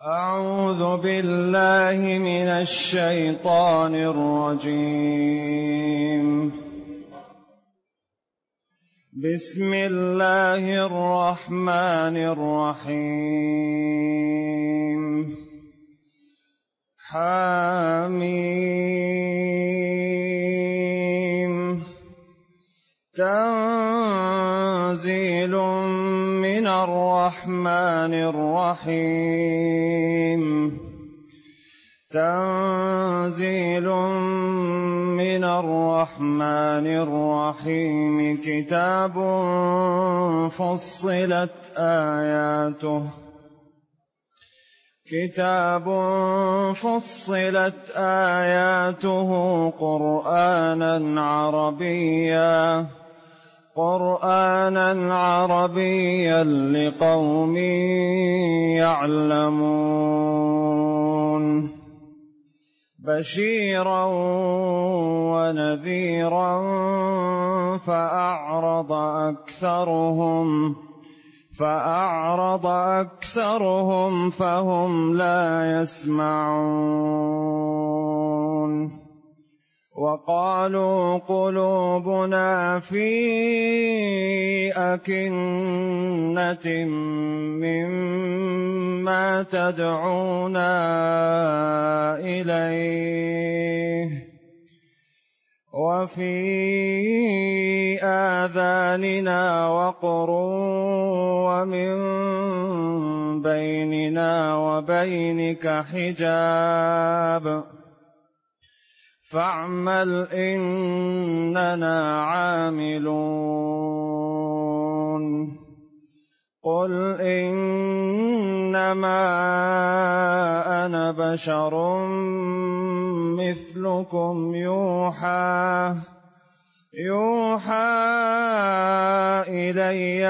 أعوذ بالله من الشيطان الرجيم. بسم الله الرحمن الرحيم. حميم. تنزيل من الرحمن الرحيم. تنزيل من الرحمن الرحيم. كتاب فصلت آياته قرآنا عربيا لقوم يعلمون. بشيرا ونذيرا فأعرض أكثرهم فهم لا يسمعون. وقالوا قلوبنا في أكنة مما تدعونا إليه وفي آذاننا وقر ومن بيننا وبينك حجاب فاعمل إننا عاملون. قل إنما أنا بشر مثلكم يوحى إلي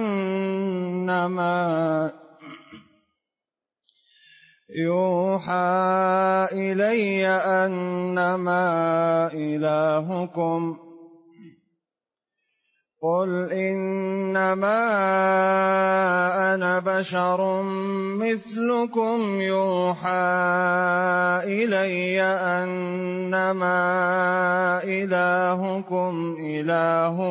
أنما إلهكم. قل إنما أنا بشر مثلكم يوحى إلي أنما إلهكم إله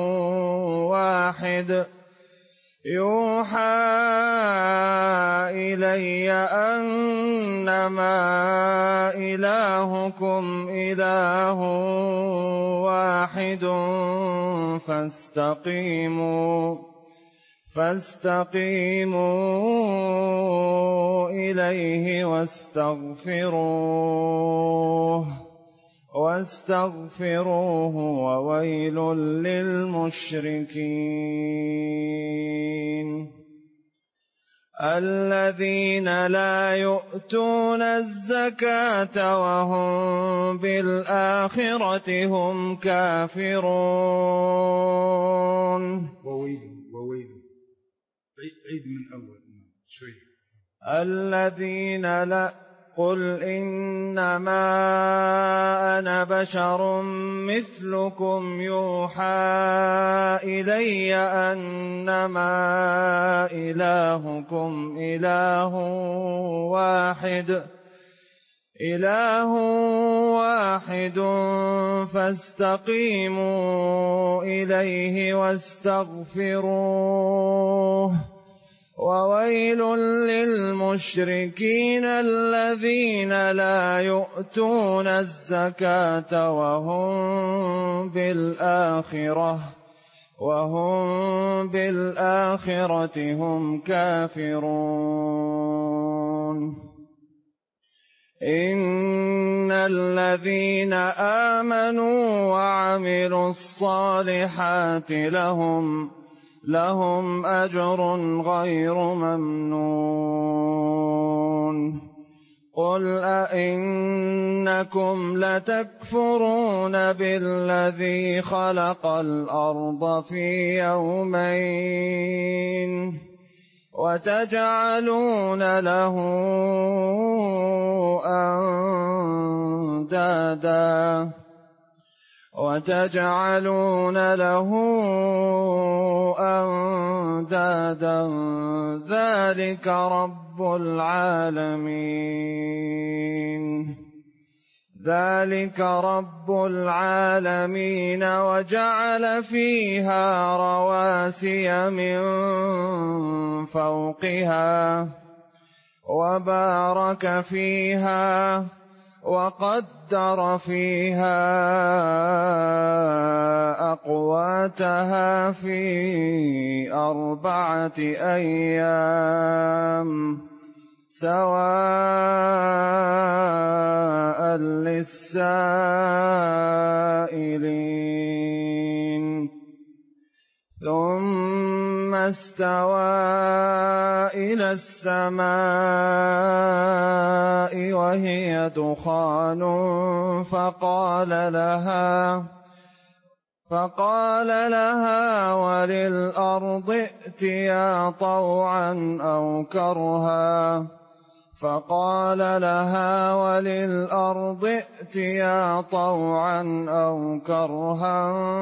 واحد فاستقيموا إليه واستغفروه وويل للمشركين الذين لا يؤتون الزكاة وهم بالآخرة هم كافرون. وويل عيد من أول شوي. الذين لا قل إنما أنا بشر مثلكم يوحى إلي أنما إلهكم إله واحد فاستقيموا إليه واستغفروه وويل للمشركين الذين لا يؤتون الزكاة وهم بالآخرة هم كافرون. إن الذين آمنوا وعملوا الصالحات لهم أجر غير ممنون. قل أئنكم لتكفرون بالذي خلق الأرض في يومين وتجعلون له وتجعلون له أندادا ذلك رب العالمين وجعل فيها رواسي من فوقها وبارك فيها وقدر فيها أقواتها في 4 أيام سواء للسائلين ثم استوى إلى السماء وهي دخان فقال لها وللأرض ائتيا طوعا أو كرها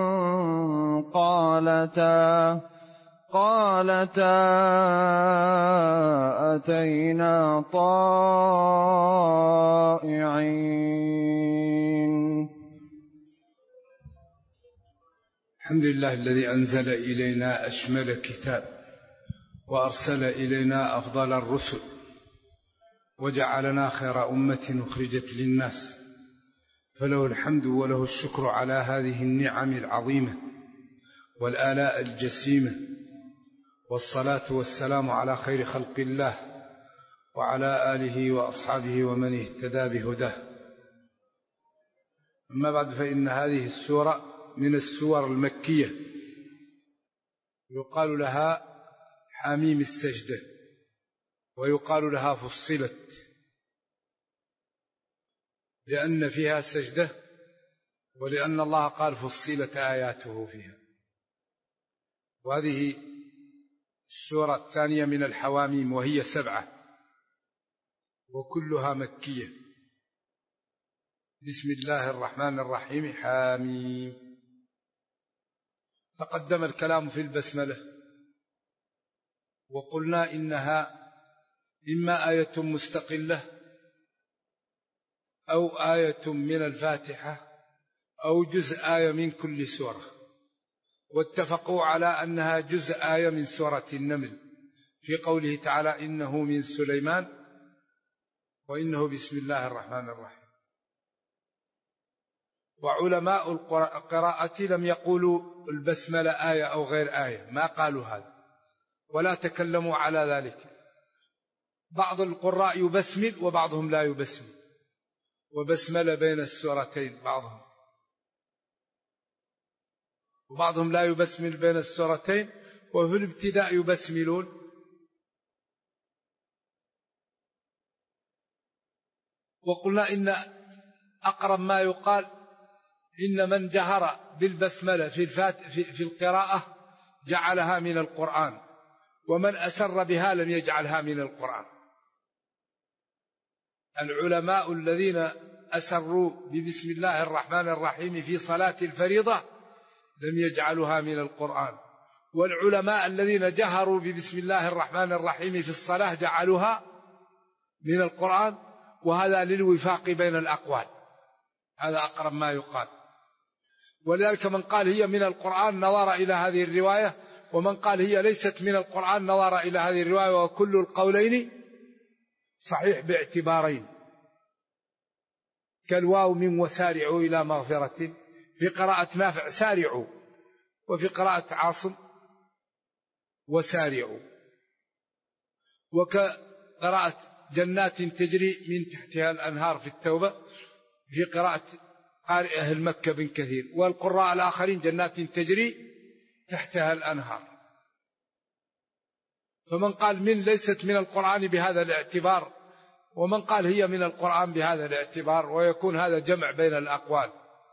قالتا أتينا طائعين. الحمد لله الذي أنزل إلينا أشمل كتاب وأرسل إلينا أفضل الرسل وجعلنا خير أمة أخرجت للناس، فله الحمد وله الشكر على هذه النعم العظيمة والآلاء الجسيمة، والصلاة والسلام على خير خلق الله وعلى آله وأصحابه ومن اهتدى بهداه. أما بعد، فإن هذه السورة من السور المكية يقال لها حميم السجدة، ويقال لها فصلت لأن فيها سجدة، ولأن الله قال فصلت آياته فيها. وهذه السورة الثانية من الحواميم، وهي 7 وكلها مكية. بسم الله الرحمن الرحيم. حاميم. تقدم الكلام في البسملة، وقلنا إنها إما آية مستقلة أو آية من الفاتحة أو جزء آية من كل سورة، واتفقوا على أنها جزء آية من سورة النمل في قوله تعالى إنه من سليمان وإنه بسم الله الرحمن الرحيم. وعلماء القراءة لم يقولوا البسملة آية أو غير آية، ما قالوا هذا ولا تكلموا على ذلك. بعض القراء يبسمل وبعضهم لا يبسمل، وبسمل بين السورتين وبعضهم لا يبسمل بين السورتين، وفي الابتداء يبسملون. وقلنا إن أقرب ما يقال إن من جهر بالبسملة في القراءة جعلها من القرآن، ومن أسر بها لم يجعلها من القرآن. العلماء الذين أسروا ببسم الله الرحمن الرحيم في صلاة الفريضة لم يجعلوها من القرآن، والعلماء الذين جهروا ببسم الله الرحمن الرحيم في الصلاة جعلوها من القرآن، وهذا للوفاق بين الأقوال، هذا أقرب ما يقال. ولذلك من قال هي من القرآن نظر إلى هذه الرواية، ومن قال هي ليست من القرآن نظر إلى هذه الرواية، وكل القولين صحيح باعتبارين، كالواو من وسارعوا إلى مغفرة في قراءة نافع سارعوا، وفي قراءة عاصم وسارعوا، وكقراءة جنات تجري من تحتها الأنهار في التوبة في قراءة قارئ أهل مكة بن كثير، والقراء الآخرين جنات تجري تحتها الأنهار. فمن قال من ليست من القرآن بهذا الاعتبار، ومن قال هي من القرآن بهذا الاعتبار، ويكون هذا جمع بين الأقوال.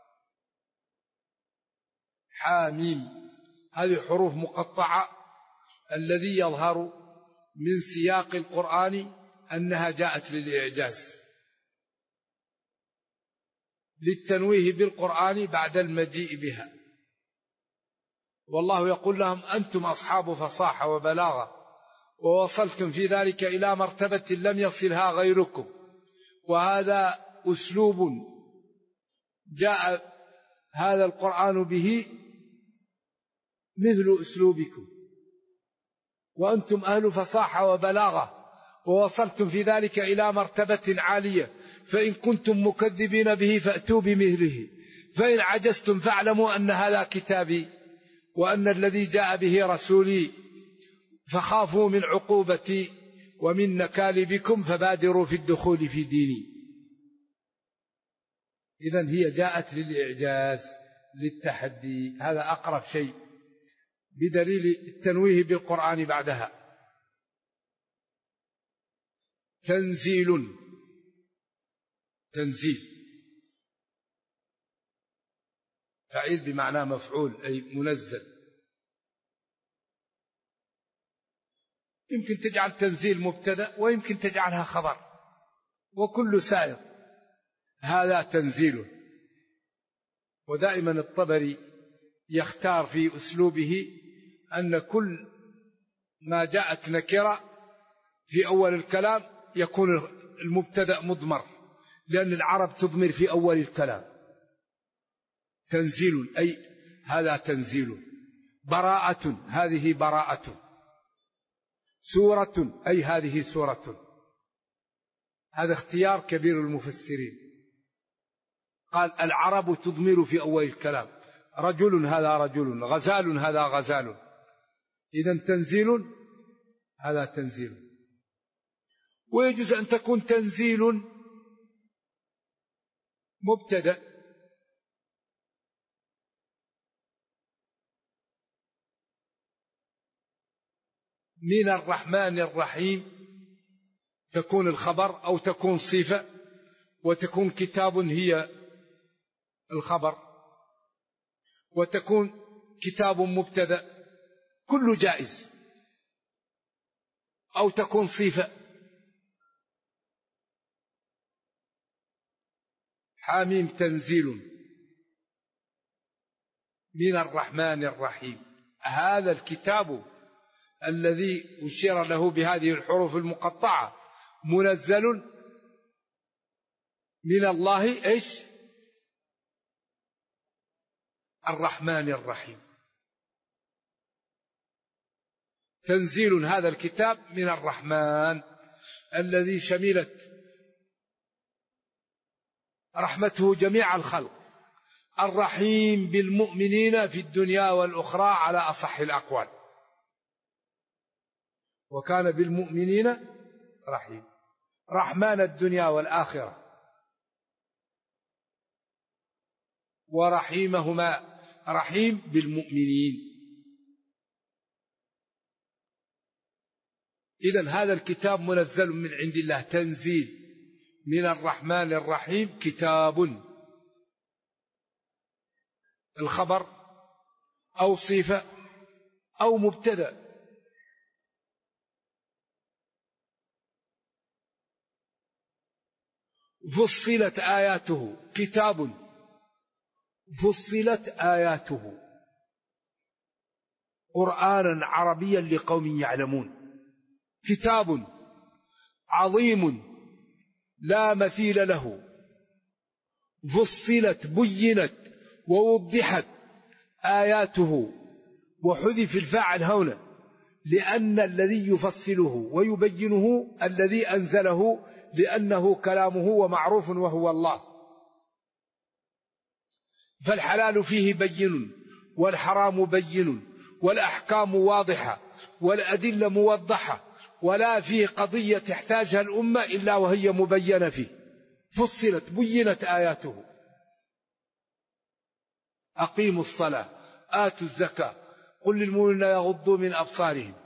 حاميم هذه حروف مقطعة، الذي يظهر من سياق القرآن أنها جاءت للإعجاز. للتنويه بالقرآن بعد المجيء بها. والله يقول لهم أنتم أصحاب فصاحة وبلاغة ووصلتم في ذلك إلى مرتبة لم يصلها غيركم، وهذا أسلوب جاء هذا القرآن به مثل أسلوبكم، وأنتم أهل فصاحة وبلاغة ووصلتم في ذلك إلى مرتبة عالية، فإن كنتم مكذبين به فأتوا بمثله، فإن عجزتم فاعلموا أن هذا كتابي وأن الذي جاء به رسولي، فخافوا من عقوبتي ومن نكال بكم فبادروا في الدخول في ديني. إذن هي جاءت للإعجاز للتحدي، هذا أقرب شيء بدليل التنويه بالقرآن بعدها. تنزيل، تنزيل فعيل بمعنى مفعول أي منزل. يمكن تجعل تنزيل مبتدأ ويمكن تجعلها خبر، وكل سائر. هذا تنزيل. ودائما الطبري يختار في أسلوبه أن كل ما جاءت نكرة في أول الكلام يكون المبتدأ مضمر، لأن العرب تضمر في أول الكلام. تنزيل أي هذا تنزيل. براءة هذه براءة. سورة أي هذه سورة. هذا اختيار كبير المفسرين. قال العرب تضمر في أول الكلام، رجل هذا رجل، غزال هذا غزال. إذن تنزيل هذا تنزيل. ويجوز أن تكون تنزيل مبتدأ من الرحمن الرحيم، تكون الخبر أو تكون صفة، وتكون كتاب هي الخبر، وتكون كتاب مبتدأ، كل جائز. أو تكون صفة. حاميم تنزيل من الرحمن الرحيم. هذا الكتاب الذي أشير له بهذه الحروف المقطعة منزل من الله إيش؟ الرحمن الرحيم. تنزيل هذا الكتاب من الرحمن الذي شملت رحمته جميع الخلق، الرحيم بالمؤمنين في الدنيا والأخرى على أصح الأقوال، وكان بالمؤمنين رحيم، رحمن الدنيا والآخرة، ورحيمهما رحيم بالمؤمنين. إذن هذا الكتاب منزل من عند الله، تنزيل من الرحمن الرحيم. كتاب الخبر أو صفة أو مبتدأ. فصلت آياته. كتاب فصلت آياته قرآنا عربيا لقوم يعلمون. كتاب عظيم لا مثيل له، فصلت بينت ووضحت آياته، وحذف الفاعل هنا لأن الذي يفصله ويبينه الذي أنزله، لأنه كلامه ومعروف وهو الله. فالحلال فيه بين والحرام بين والأحكام واضحة والأدلة موضحة، ولا فيه قضية تحتاجها الأمة إلا وهي مبينة فيه. فصلت بينت آياته. أقيموا الصلاة آتوا الزكاة قل للمؤمنين يغضوا من أبصارهم.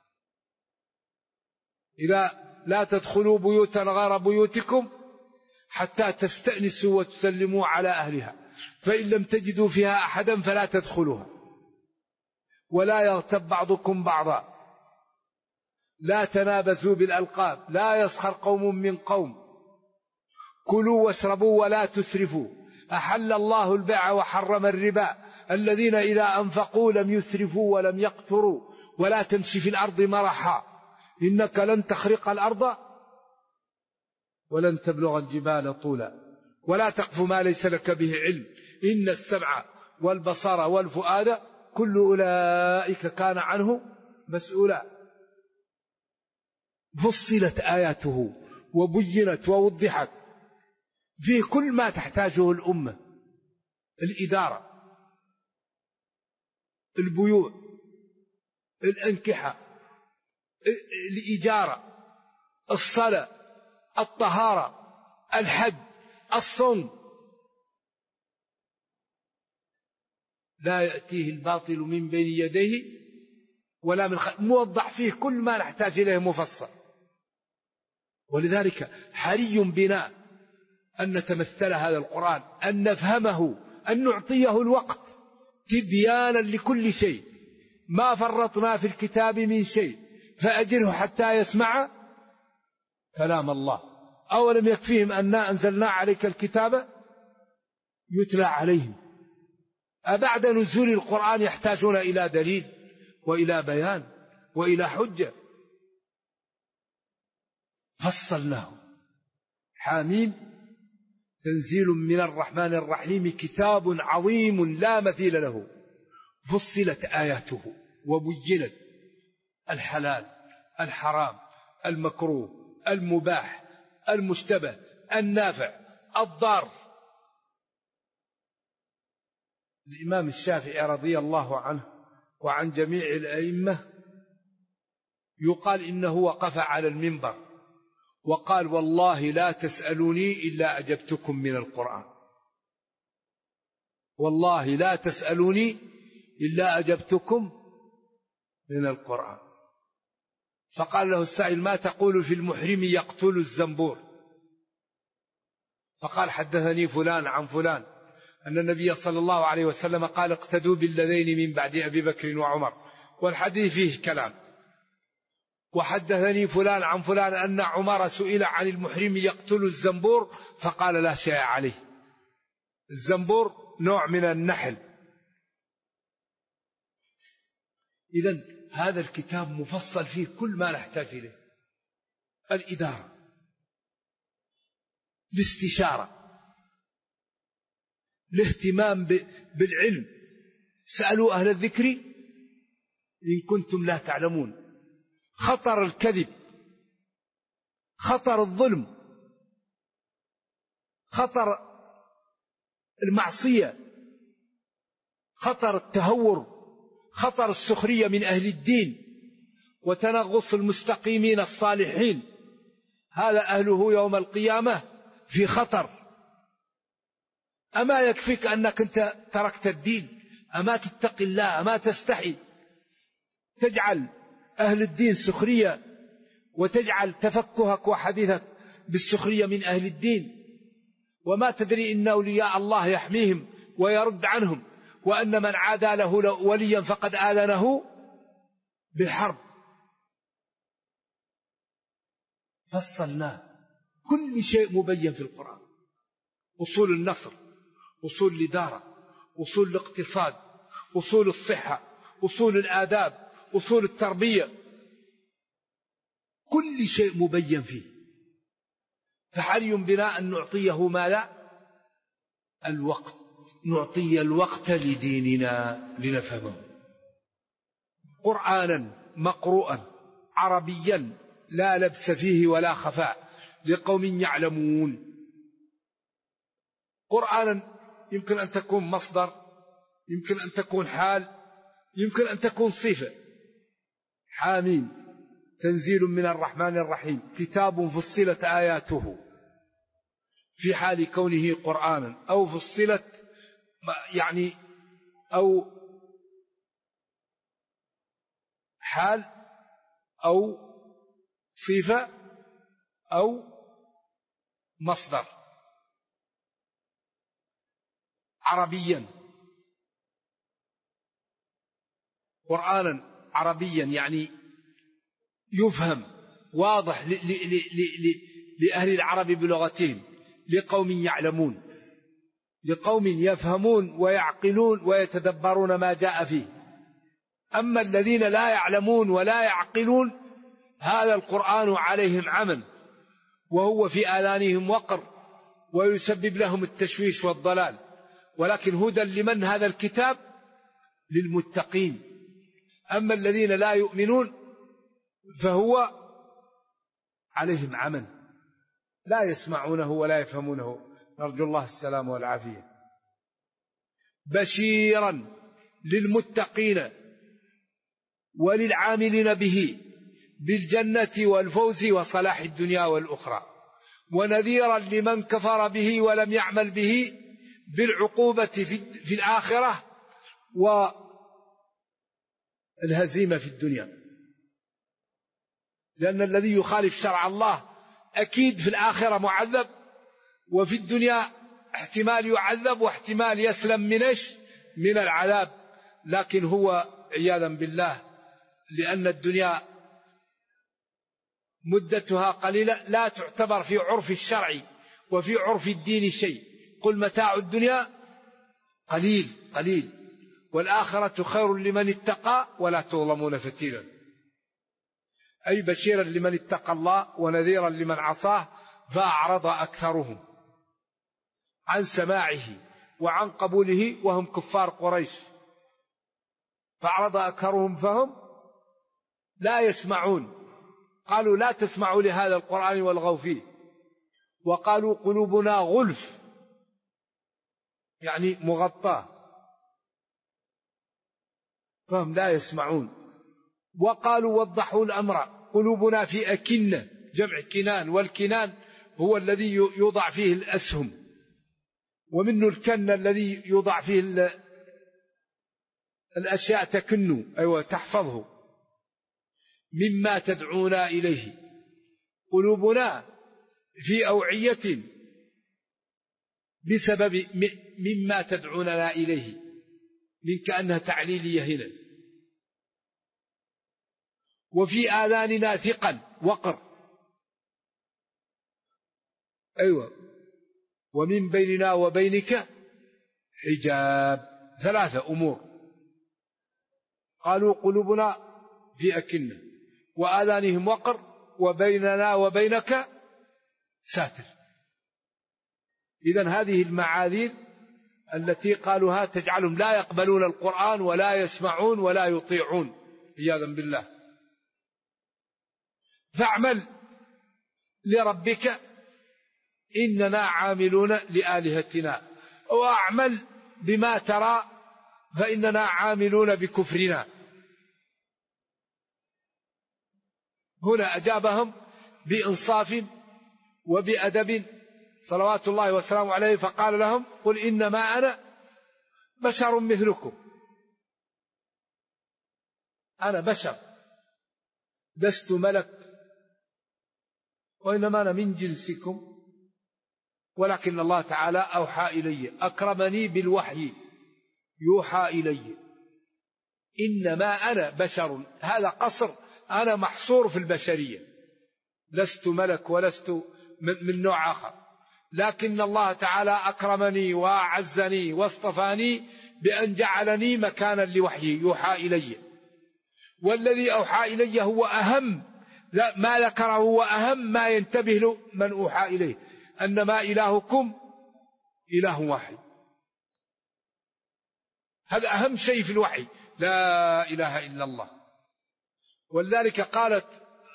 إذا لا تدخلوا بيوتا غير بيوتكم حتى تستأنسوا وتسلموا على أهلها، فإن لم تجدوا فيها أحدا فلا تدخلوها. ولا يغتب بعضكم بعضا، لا تنابزوا بالألقاب، لا يسخر قوم من قوم، كلوا واشربوا ولا تسرفوا، أحل الله البيع وحرم الربا الذين إذا أنفقوا لم يسرفوا ولم يقتروا ولا تمشي في الأرض مرحا إنك لن تخرق الأرض ولن تبلغ الجبال طولا ولا تقف ما ليس لك به علم إن السمع والبصر والفؤاد كل أولئك كان عنه مسؤولا. فصلت آياته وبينت ووضحت في كل ما تحتاجه الأمة: الإدارة، البيوع، الأنكحة، الإجارة، الصلاة، الطهارة، الحج، الصوم. لا يأتيه الباطل من بين يديه ولا من خلفه، موضح فيه كل ما نحتاج إليه مفصل. ولذلك حري بنا أن نتمثل هذا القرآن، أن نفهمه، أن نعطيه الوقت تبيانا لكل شيء. ما فرطنا في الكتاب من شيء فأجره حتى يسمع كلام الله. أولم يكفيهم أننا أنزلنا عليك الكتاب يتلى عليهم. أبعد نزول القرآن يحتاجون إلى دليل وإلى بيان وإلى حجة. فصلناه. حاميم تنزيل من الرحمن الرحيم كتاب عظيم لا مثيل له فصلت آياته وبينت الحلال الحرام المكروه المباح المشتبه النافع الضار. الإمام الشافعي رضي الله عنه وعن جميع الأئمة يقال إنه وقف على المنبر وقال: والله لا تسألوني إلا أجبتكم من القرآن. والله لا تسألوني إلا أجبتكم من القرآن. فقال له السائل: ما تقول في المحرم يقتل الزنبور؟ فقال: حدثني فلان عن فلان أن النبي صلى الله عليه وسلم قال: اقتدوا بالذين من بعد أبي بكر وعمر، والحديث فيه كلام. وحدثني فلان عن فلان أن عمر سئل عن المحرم يقتل الزنبور فقال: لا شيء عليه. الزنبور نوع من النحل. إذن هذا الكتاب مفصل فيه كل ما نحتاج إليه: الإدارة، الاستشارة، الاهتمام بالعلم. سألوا أهل الذكر إن كنتم لا تعلمون. خطر الكذب، خطر الظلم، خطر المعصية، خطر التهور، خطر السخرية من أهل الدين وتنغص المستقيمين الصالحين. هذا أهله يوم القيامة في خطر. أما يكفيك أنك أنت تركت الدين؟ أما تتقي الله؟ أما تستحي تجعل أهل الدين سخرية وتجعل تفكهك وحديثك بالسخرية من أهل الدين؟ وما تدري إن أولياء الله يحميهم ويرد عنهم، وأن من عادى له وليا فقد آذنه بالحرب. فصلناه، كل شيء مبين في القرآن: أصول النصر، أصول الإدارة، أصول الاقتصاد، أصول الصحة، أصول الآداب، أصول التربية، كل شيء مبين فيه. فحري بنا أن نعطيه ماذا؟ الوقت. نعطي الوقت لديننا لنفهمه. قرآنا مقروءا عربيا لا لبس فيه ولا خفاء لقوم يعلمون. قرآنا يمكن أن تكون مصدر، يمكن أن تكون حال، يمكن أن تكون صفة. حاميم تنزيل من الرحمن الرحيم كتاب فصلت آياته، في حال كونه قرآنا أو فصلت يعني أو حال أو صفة أو مصدر. عربيا، قرآنا عربيا يعني يفهم واضح لأهل العرب بلغتهم لقوم يعلمون. لقوم يفهمون ويعقلون ويتدبرون ما جاء فيه. أما الذين لا يعلمون ولا يعقلون هذا القرآن عليهم عمى وهو في آذانهم وقر ويسبب لهم التشويش والضلال. ولكن هدى لمن هذا الكتاب؟ للمتقين. أما الذين لا يؤمنون فهو عليهم عمى لا يسمعونه ولا يفهمونه، نرجو الله السلام والعافية. بشيرا للمتقين وللعاملين به بالجنة والفوز وصلاح الدنيا والأخرى، ونذيرا لمن كفر به ولم يعمل به بالعقوبة في الآخرة والهزيمة في الدنيا. لأن الذي يخالف شرع الله أكيد في الآخرة معذب، وفي الدنيا احتمال يعذب واحتمال يسلم من العذاب. لكن هو عياذا بالله لأن الدنيا مدتها قليلة لا تعتبر في عرف الشرع وفي عرف الدين شيء. قل متاع الدنيا قليل والآخرة خير لمن اتقى ولا تظلمون فتيلا. أي بشيرا لمن اتقى الله ونذيرا لمن عصاه فأعرض أكثرهم عن سماعه وعن قبوله وهم كفار قريش. فأعرض أكثرهم فهم لا يسمعون. قالوا لا تسمعوا لهذا القرآن والغوا فيه، وقالوا قلوبنا غلف يعني مغطاة، فهم لا يسمعون. وقالوا وضحوا الأمر قلوبنا في أكنة، جمع كنان، والكنان هو الذي يوضع فيه الأسهم، ومنه الكن الذي يوضع فيه الأشياء تكنه أيوة تحفظه. مما تدعونا إليه قلوبنا في أوعية بسبب مما تدعوننا إليه، من كأنها تعليلية هنا. وفي آذاننا ثقل وقر، أيوة، ومن بيننا وبينك حجاب. 3 أمور. قالوا قلوبنا في أكنة وآذانهم وقر وبيننا وبينك ساتر. إذن هذه المعاذير التي قالوها تجعلهم لا يقبلون القرآن ولا يسمعون ولا يطيعون عياذا بالله. فاعمل لربك إننا عاملون لآلهتنا، وأعمل بما ترى فإننا عاملون بكفرنا. هنا أجابهم بإنصاف وبأدب صلوات الله وسلامه عليه، فقال لهم قل إنما أنا بشر مثلكم، أنا بشر لست ملك، وإنما أنا من جنسكم، ولكن الله تعالى أوحى إلي، أكرمني بالوحي يوحى إلي. إنما أنا بشر، هذا قصر، أنا محصور في البشرية، لست ملك ولست من نوع آخر، لكن الله تعالى أكرمني وأعزني واصطفاني بأن جعلني مكانا لوحيه يوحى إلي. والذي أوحى إلي هو أهم ما ذكره، هو أهم ما ينتبه له من أوحى إليه، أنما إلهكم إله واحد. هذا أهم شيء في الوحي، لا إله إلا الله. ولذلك قالت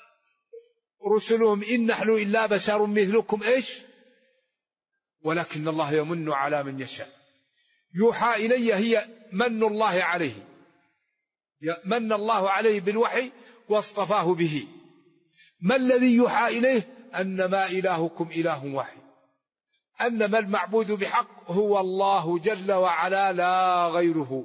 رسلهم إن نحن إلا بشر مثلكم إيش، ولكن الله يمن على من يشاء. يوحى إلي هي من الله عليه، من الله عليه بالوحي واصطفاه به. ما الذي يوحى إليه؟ أنما إلهكم إله واحد، أنما المعبود بحق هو الله جل وعلا لا غيره.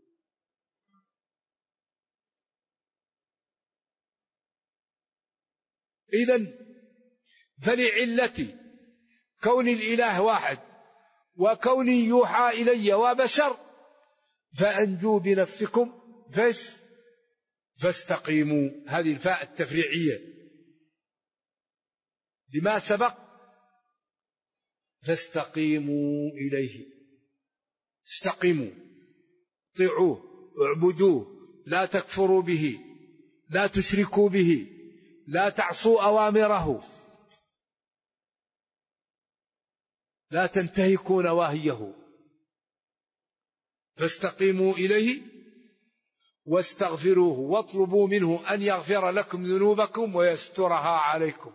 إذن فلعلة كون الإله واحد وكوني يوحى إلي وبشر فأنجوا بنفسكم فاستقيموا. هذه الفاء التفريعية لما سبق، فاستقيموا إليه. استقيموا، طيعوه، اعبدوه، لا تكفروا به، لا تشركوا به، لا تعصوا أوامره، لا تنتهكوا نواهيه، فاستقيموا إليه واستغفروه واطلبوا منه أن يغفر لكم ذنوبكم ويسترها عليكم.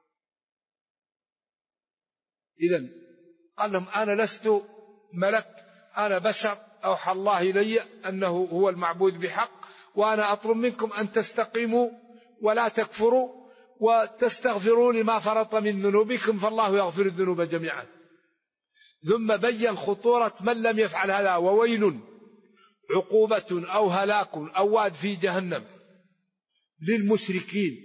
إذن قال لهم أنا لست ملك، أنا بشر، أوحى الله إلي أنه هو المعبود بحق، وأنا أطلب منكم أن تستقيموا ولا تكفروا وتستغفروا لما فرط من ذنوبكم فالله يغفر الذنوب جميعا. ثم بين خطورة من لم يفعل هذا، وويل، عقوبة أو هلاك أو واد في جهنم للمشركين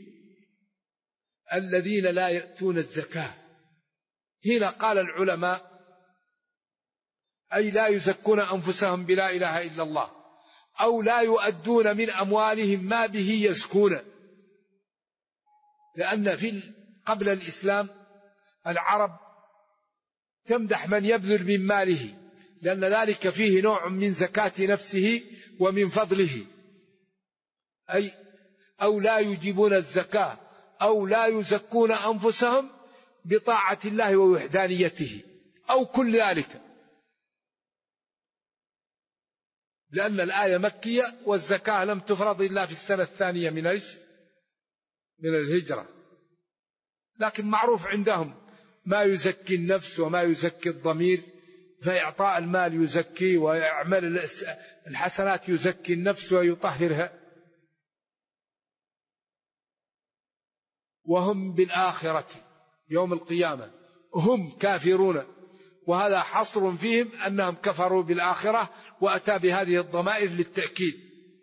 الذين لا يأتون الزكاة. هنا قال العلماء أي لا يزكون أنفسهم بلا إله إلا الله، أو لا يؤدون من أموالهم ما به يزكون، لأن قبل الإسلام العرب تمدح من يبذل من ماله، لأن ذلك فيه نوع من زكاة نفسه ومن فضله، أو لا يجيبون الزكاة أو لا يزكون أنفسهم بطاعة الله ووحدانيته أو كل ذلك، لأن الآية مكية والزكاة لم تفرض إلا في السنة الثانية من الهجرة. لكن معروف عندهم ما يزكي النفس وما يزكي الضمير، فإعطاء المال يزكي، ويعمل الحسنات يزكي النفس ويطهرها. وهم بالآخرة يوم القيامة هم كافرون، وهذا حصر فيهم أنهم كفروا بالآخرة، وأتى بهذه الضمائر للتأكيد.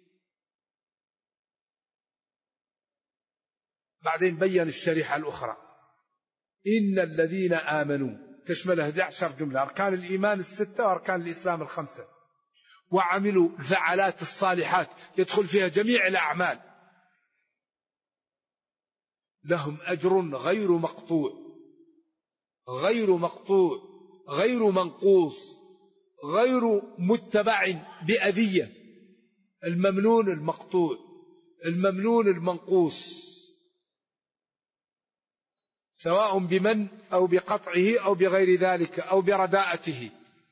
بعدين بين الشريحة الأخرى إن الذين آمنوا، تشمل 11 جملة، أركان الإيمان 6 وأركان الإسلام 5، وعملوا الفعالات الصالحات يدخل فيها جميع الأعمال، لهم أجر غير مقطوع، غير مقطوع، غير منقوص، غير متبع بأذية. الممنون المقطوع، الممنون المنقوص، سواء بمن أو بقطعه أو بغير ذلك أو برداءته.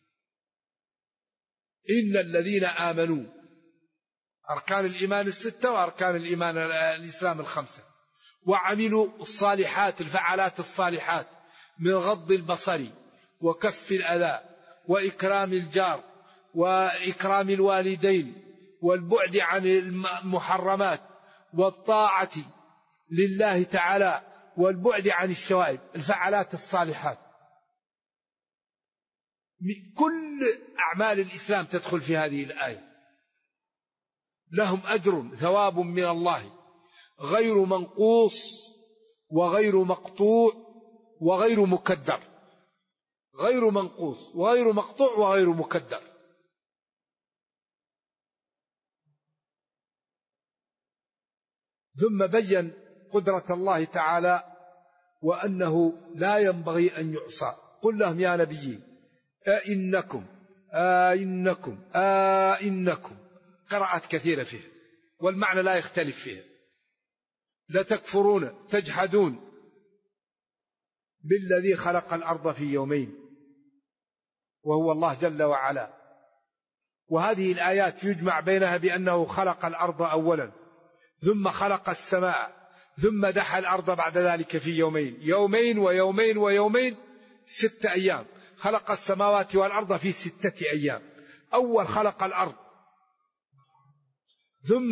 إن الذين آمنوا، أركان الإيمان 6 وأركان الإسلام 5، وعملوا الصالحات الفعالات الصالحات من غض البصر وكف الأذى وإكرام الجار وإكرام الوالدين والبعد عن المحرمات والطاعة لله تعالى والبعد عن الشوائب، الفعالات الصالحات. كل أعمال الإسلام تدخل في هذه الآية. لهم أجر ثواب من الله غير منقوص وغير مقطوع وغير مكدر، غير منقوص وغير مقطوع وغير مكدر. ثم بين قدرة الله تعالى وأنه لا ينبغي أن يعصى. قل لهم يا نبي إنكم قراءات كثيرة فيه والمعنى لا يختلف فيه. لتكفرون، تجحدون بالذي خلق الأرض في يومين وهو الله جل وعلا. وهذه الآيات يجمع بينها بأنه خلق الأرض أولا ثم خلق السماء ثم دحى الأرض بعد ذلك في يومين، يومين ويومين ويومين، 6 أيام. خلق السماوات والأرض في 6 أيام. أول خلق الأرض ثم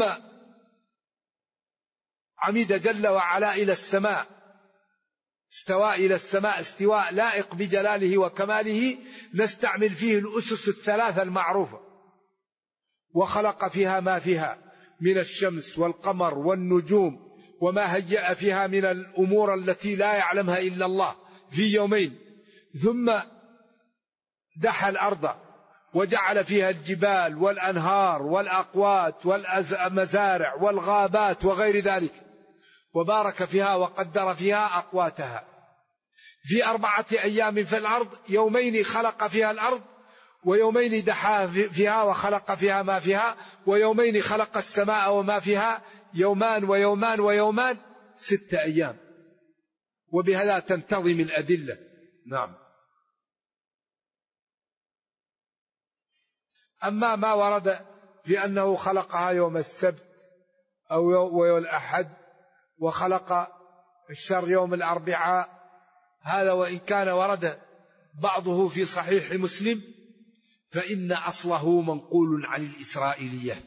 عمد جل وعلا إلى السماء، استوى إلى السماء استواء لائق بجلاله وكماله نستعمل فيه الأسس الثلاثة المعروفة، وخلق فيها ما فيها من الشمس والقمر والنجوم وما هيأ فيها من الأمور التي لا يعلمها إلا الله في يومين. ثم دحى الأرض وجعل فيها الجبال والأنهار والأقوات والمزارع والغابات وغير ذلك، وبارك فيها وقدر فيها أقواتها في 4 أيام في الأرض. يومين خلق فيها الأرض ويومين دحاها فيها وخلق فيها ما فيها، ويومين خلق السماء وما فيها، يومان ويومان ويومان، 6 أيام. وبهذا تنتظم الأدلة. نعم. أما ما ورد في أنه خلقها يوم السبت أو يوم الأحد وخلق الشر يوم الأربعاء، هذا وإن كان ورد بعضه في صحيح مسلم فإن أصله منقول عن الإسرائيليات.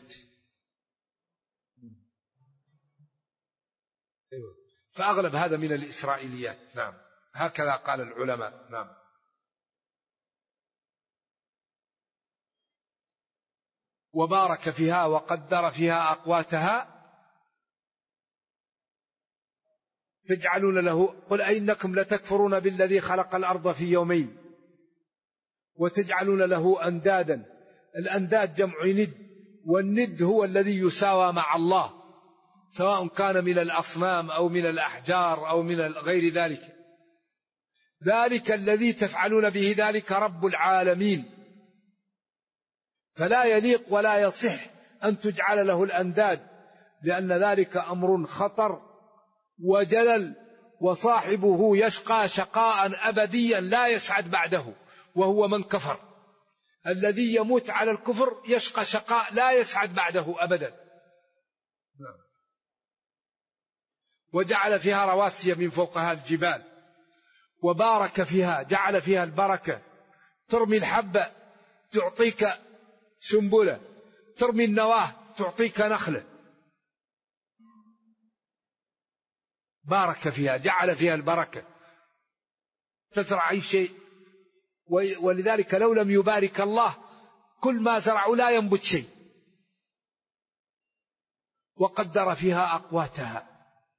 فأغلب هذا من الإسرائيليات. نعم، هكذا قال العلماء. نعم. وبارك فيها وقدر فيها أقواتها تجعلون له، قل أئنكم لتكفرون بالذي خلق الأرض في يومين وتجعلون له أندادا. الأنداد جمع ند، والند هو الذي يساوى مع الله، سواء كان من الأصنام أو من الأحجار أو من غير ذلك. ذلك الذي تفعلون به ذلك رب العالمين، فلا يليق ولا يصح أن تجعل له الأنداد، لأن ذلك أمر خطر وجلل، وصاحبه يشقى شقاء أبديا لا يسعد بعده، وهو من كفر. الذي يموت على الكفر يشقى شقاء لا يسعد بعده أبدا. وجعل فيها رواسي من فوقها الجبال، وبارك فيها، جعل فيها البركة. ترمي الحبة تعطيك سنبلة، ترمي النواه تعطيك نخلة. بارك فيها، جعل فيها البركة، تزرع أي شيء. ولذلك لو لم يبارك الله كل ما زرعوا لا ينبت شيء. وقدر فيها أقواتها،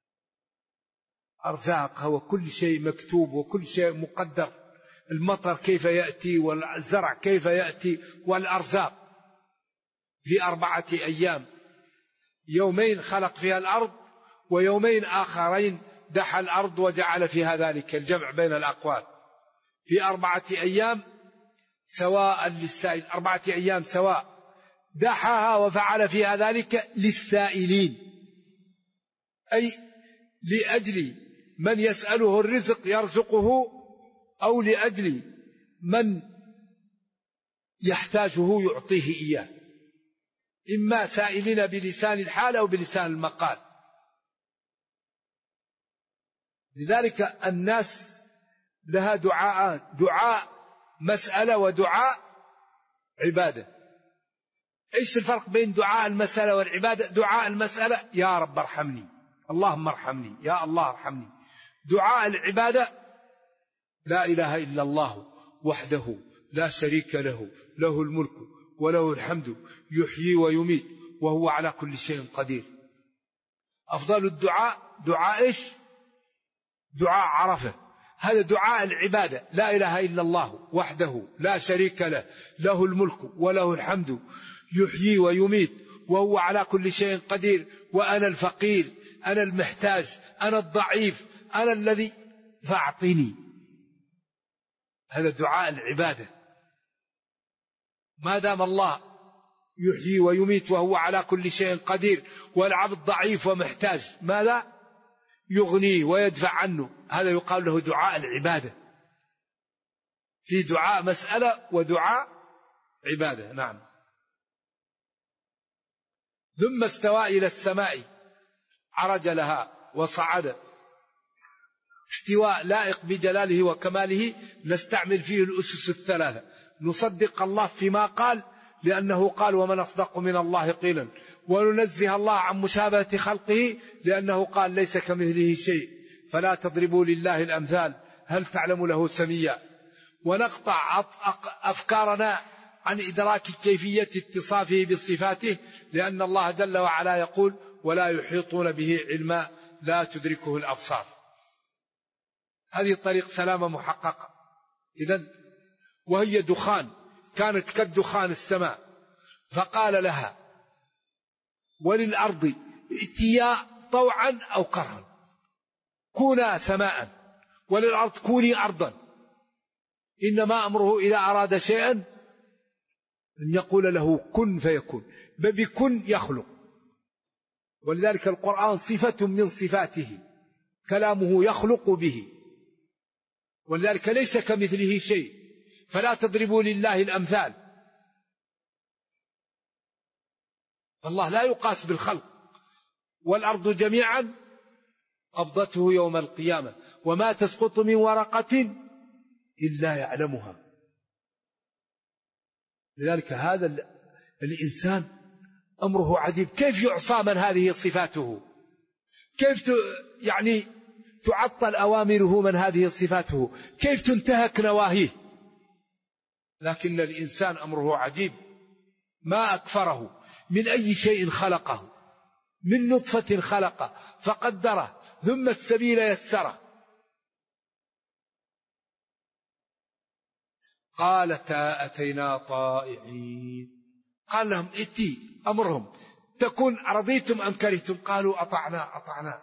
أرزاقها، وكل شيء مكتوب وكل شيء مقدر. المطر كيف يأتي، والزرع كيف يأتي، والأرزاق في 4 أيام. يومين خلق فيها الأرض، ويومين آخرين دحى الأرض وجعل فيها ذلك الجمع بين الأقوال. في 4 أيام سواء للسائل، 4 أيام سواء، دحاها وفعل فيها ذلك للسائلين، أي لأجل من يسأله الرزق يرزقه، أو لأجل من يحتاجه يعطيه إياه، إما سائلين بلسان الحال أو بلسان المقال. لذلك الناس لها دعاء، دعاء مسألة ودعاء عبادة. إيش الفرق بين دعاء المسألة والعبادة؟ دعاء المسألة يا رب ارحمني، اللهم ارحمني، يا الله ارحمني. دعاء العبادة لا إله إلا الله وحده لا شريك له، له الملك وله الحمد يحيي ويميت وهو على كل شيء قدير. أفضل الدعاء دعاء إيش؟ دعاء عرفة. هذا دعاء العبادة، لا إله إلا الله وحده لا شريك له، له الملك وله الحمد يحيي ويميت وهو على كل شيء قدير، وأنا الفقير، أنا المحتاج، أنا الضعيف، أنا الذي فأعطني. هذا دعاء العبادة. ما دام الله يحيي ويميت وهو على كل شيء قدير، والعبد ضعيف ومحتاج، ماذا يغنيه ويدفع عنه؟ هذا يقال له دعاء العبادة. في دعاء مسألة ودعاء عبادة. نعم. ثم استوى إلى السماء، عرج لها وصعد. استواء لائق بجلاله وكماله، نستعمل فيه الأسس الثلاثة. نصدق الله فيما قال، لأنه قال ومن أصدق من الله قيلا، وننزه الله عن مشابهة خلقه، لأنه قال ليس كمثله شيء، فلا تضربوا لله الأمثال هل تعلم له سميا. ونقطع أفكارنا عن إدراك كيفية اتصافه بصفاته، لأن الله جل وعلا يقول ولا يحيطون به علما لا تدركه الأبصار. هذه طريق سلامة محققة. إذن وهي دخان، كانت كالدخان السماء، فقال لها وللأرض ائتيا طوعا أو كرها، كونا سماء، وللأرض كوني أرضا، إنما أمره إذا أراد شيئا أن يقول له كن فيكون، بكن يخلق. ولذلك القرآن صفة من صفاته، كلامه يخلق به، ولذلك ليس كمثله شيء، فلا تضربوا لله الأمثال. الله لا يقاس بالخلق. والأرض جميعا قبضته يوم القيامة وما تسقط من ورقة إلا يعلمها. لذلك هذا الإنسان أمره عجيب، كيف يعصى من هذه صفاته؟ كيف تعطل أوامره من هذه صفاته؟ كيف تنتهك نواهيه؟ لكن الإنسان أمره عجيب، ما أكفره. من أي شيء خلقه؟ من نطفة خلقه فقدره ثم السبيل يسره. قالتا أتينا طائعين. قال لهم ائتي أمرهم، تكون رضيتم أم كرهتم؟ قالوا أطعنا.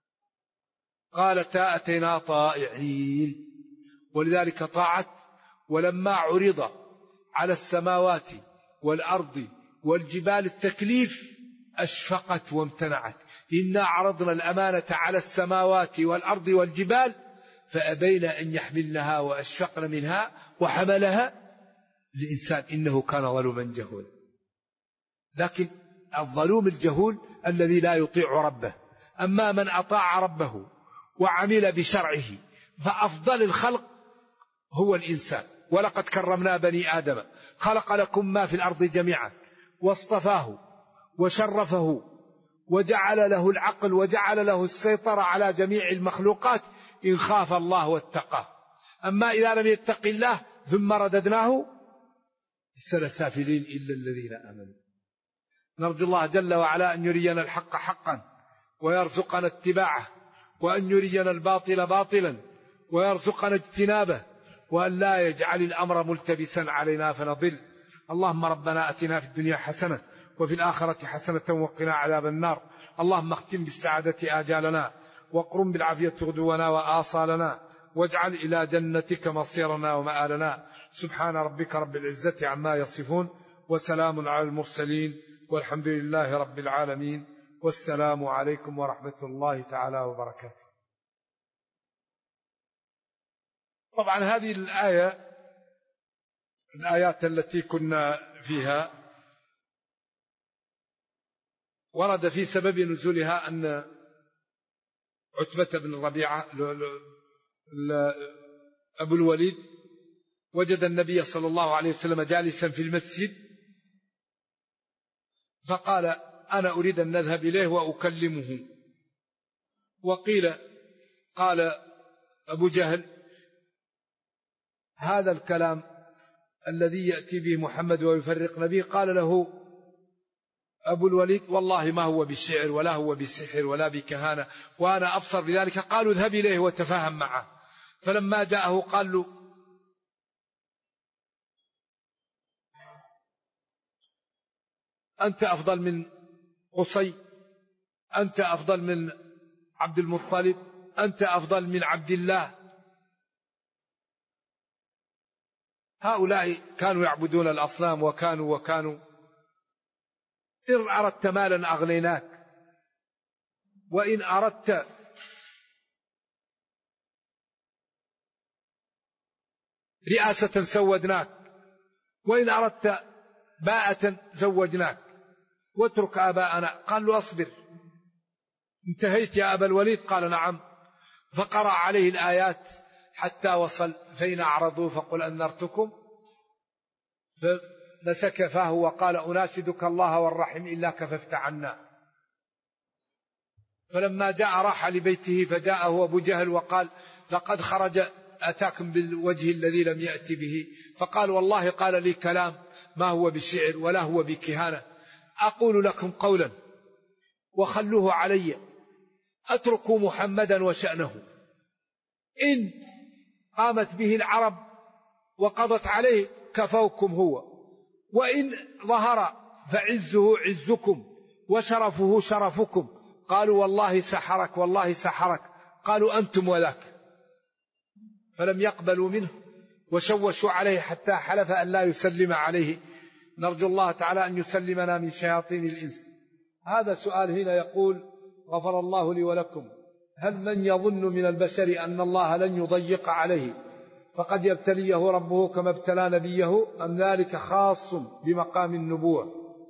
قالتا أتينا طائعين. ولذلك طاعت. ولما عرض على السماوات والأرض والجبال التكليف أشفقت وامتنعت. إنا عرضنا الأمانة على السماوات والأرض والجبال فأبين أن يحملنها وأشفقن منها وحملها الإنسان إنه كان ظلوما جهولا. لكن الظلوم الجهول الذي لا يطيع ربه. أما من أطاع ربه وعمل بشرعه فأفضل الخلق هو الإنسان. ولقد كرمنا بني آدم خلق لكم ما في الأرض جميعا واصطفاه وشرفه وجعل له العقل وجعل له السيطرة على جميع المخلوقات إن خاف الله واتقاه. أما إذا لم يتق الله ثم رددناه أسفل سافلين إلا الذين آمنوا. نرجو الله جل وعلا أن يرينا الحق حقا ويرزقنا اتباعه، وأن يرينا الباطل باطلا ويرزقنا اجتنابه، وأن لا يجعل الأمر ملتبسا علينا فنضل. اللهم ربنا أتنا في الدنيا حسنة وفي الآخرة حسنة وقنا عذاب النار. اللهم اختم بالسعادة آجالنا واقرم بالعافية غدونا وآصالنا، واجعل إلى جنتك مصيرنا ومآلنا. سبحان ربك رب العزة عما يصفون وسلام على المرسلين والحمد لله رب العالمين. والسلام عليكم ورحمة الله تعالى وبركاته. طبعا هذه الآيات التي كنا فيها ورد في سبب نزولها أن عتبة بن ربيعة أبو الوليد وجد النبي صلى الله عليه وسلم جالسا في المسجد فقال أنا أريد أن نذهب إليه وأكلمه. قال أبو جهل هذا الكلام الذي يأتي به محمد ويفرقنا به. قال له أبو الوليد والله ما هو بالشعر ولا هو بالسحر ولا بكهانة وأنا أبصر بذلك. قالوا اذهب إليه وتفاهم معه. فلما جاءه قال له أنت أفضل من قصي، أنت أفضل من عبد المطلب، أنت أفضل من عبد الله. هؤلاء كانوا يعبدون الأصنام وكانوا إن أردت مالا أغنيناك، وإن أردت رئاسة سودناك، وإن أردت باءة زوجناك، واترك آباءنا. قال له أصبر، انتهيت يا أبا الوليد؟ قال نعم. فقرأ عليه الآيات حتى وصل فإن أعرضوا فقل أنذرتكم، فمسك فاه وقال أناشدك الله والرحم إلا كففت عنا. فلما جاء راح لبيته فجاءه أبو جهل وقال لقد خرج أتاكم بالوجه الذي لم يأتي به. فقال والله قال لي كلام ما هو بالشعر ولا هو بكهانة. أقول لكم قولا وخلوه علي، أتركوا محمدا وشأنه، إن قامت به العرب وقضت عليه كفوكم هو، وإن ظهر فعزه عزكم وشرفه شرفكم. قالوا والله سحرك والله سحرك. قالوا أنتم وذاك. فلم يقبلوا منه وشوشوا عليه حتى حلف أن لا يسلم عليه نرجو الله تعالى أن يسلمنا من شياطين الإنس. هذا سؤال هنا يقول: غفر الله لي ولكم، هل من يظن من البشر أن الله لن يضيق عليه فقد يبتليه ربه كما ابتلى نبيه، أم ذلك خاص بمقام النبوة؟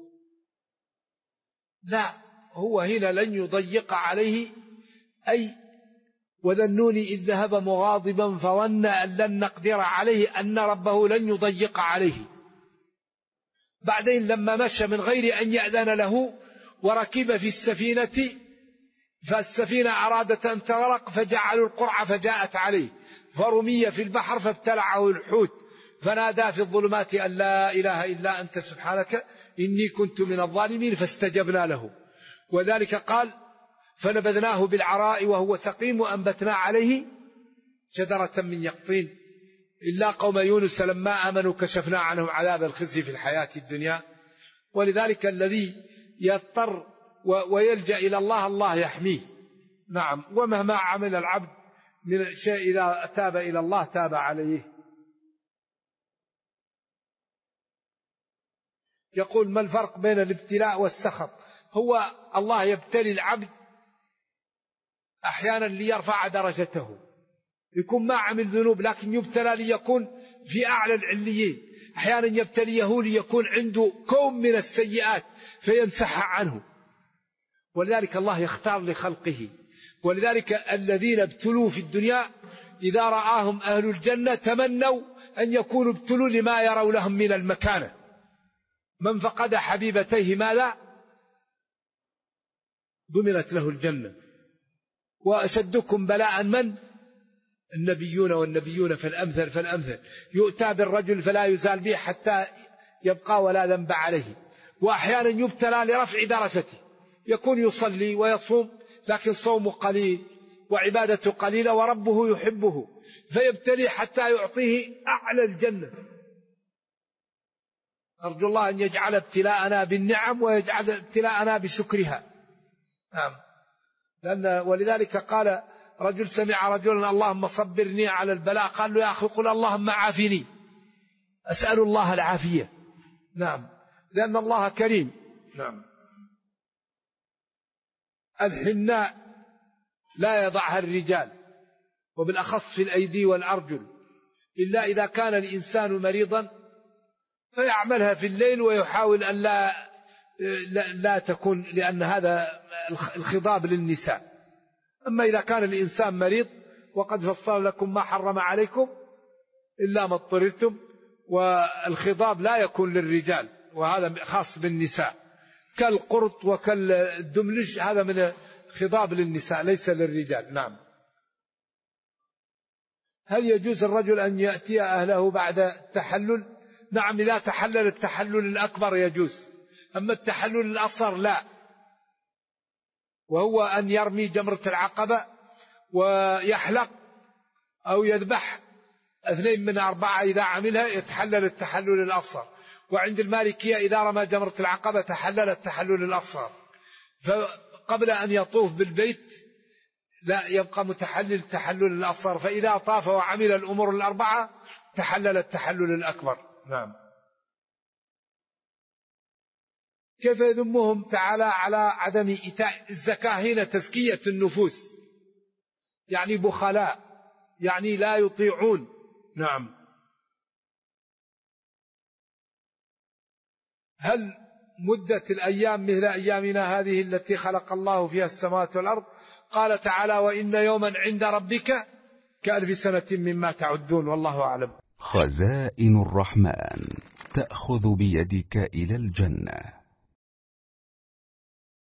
لا، هو هنا لن يضيق عليه، أي وذنون إذ ذهب مغاضبا فظن أن لن نقدر عليه، أن ربه لن يضيق عليه. بعدين لما مشى من غير أن يأذن له وركب في السفينة، فالسفينة أرادت أن تغرق فجعلوا القرعة فجاءت عليه، فرمي في البحر فابتلعه الحوت، فنادى في الظلمات أن لا إله إلا أنت سبحانك إني كنت من الظالمين، فاستجبنا له. وذلك قال: فنبذناه بالعراء وهو سقيم وأنبتنا عليه شجرة من يقطين إلا قوم يونس لما آمنوا كشفنا عنهم عذاب الخزي في الحياة الدنيا. ولذلك الذي يضطر ويلجأ إلى الله، الله يحميه. نعم، ومهما عمل العبد من شيء إذا تاب إلى الله تاب عليه. يقول: ما الفرق بين الابتلاء والسخط؟ هو الله يبتلي العبد أحيانا ليرفع درجته، يكون ما عمل ذنوب لكن يبتلى ليكون في أعلى العليين، أحيانا يبتليه ليكون عنده كوم من السيئات فيمسحها عنه، ولذلك الله يختار لخلقه. ولذلك الذين ابتلوا في الدنيا إذا رآهم أهل الجنة تمنوا أن يكونوا ابتلوا لما يروا لهم من المكانة. من فقد حبيبتيه ماذا؟ ضمنت له الجنة. وأشدكم بلاء من؟ النبيون، والنبيون فالأمثل فالأمثل. يؤتى بالرجل فلا يزال به حتى يبقى ولا ذنب عليه. وأحيانا يبتلى لرفع درجته، يكون يصلي ويصوم لكن صومه قليل وعبادته قليلة وربه يحبه، فيبتلي حتى يعطيه أعلى الجنة. أرجو الله أن يجعل ابتلاءنا بالنعم ويجعل ابتلاءنا بشكرها. نعم، ولذلك قال رجل سمع رجلا: اللهم صبرني على البلاء، قال له: يا أخي قل اللهم عافني، أسأل الله العافية. نعم، لأن الله كريم. نعم. الحناء لا يضعها الرجال، وبالأخص في الأيدي والأرجل، إلا إذا كان الإنسان مريضا فيعملها في الليل ويحاول أن لا تكون، لأن هذا الخضاب للنساء. أما إذا كان الإنسان مريض وقد فصل لكم ما حرم عليكم إلا ما اضطررتم، والخضاب لا يكون للرجال، وهذا خاص بالنساء، كالقرط وكالدملج، هذا من خضاب للنساء ليس للرجال. نعم. هل يجوز الرجل أن يأتي أهله بعد التحلل؟ نعم، إذا تحلل التحلل الأكبر يجوز، أما التحلل الأصغر لا، وهو أن يرمي جمرة العقبة ويحلق أو يذبح 2 من 4 إذا عملها يتحلل التحلل الأصغر. وعند المالكية إذا رمى جمرة العقبة تحلل التحلل الأصغر، فقبل أن يطوف بالبيت لا يبقى متحلل التحلل الأصغر، فإذا طاف وعمل الأمور 4 تحلل التحلل الأكبر. نعم. كيف يذمهم تعالى على عدم إيتاء الزكاة؟ هنا تزكية النفوس، يعني بخلاء، يعني لا يطيعون. نعم. هل مدة الأيام مثل أيامنا هذه التي خلق الله فيها السماوات والأرض؟ قال تعالى: وإن يوما عند ربك كألف سنة مما تعدون، والله أعلم. خزائن الرحمن تأخذ بيدك إلى الجنة.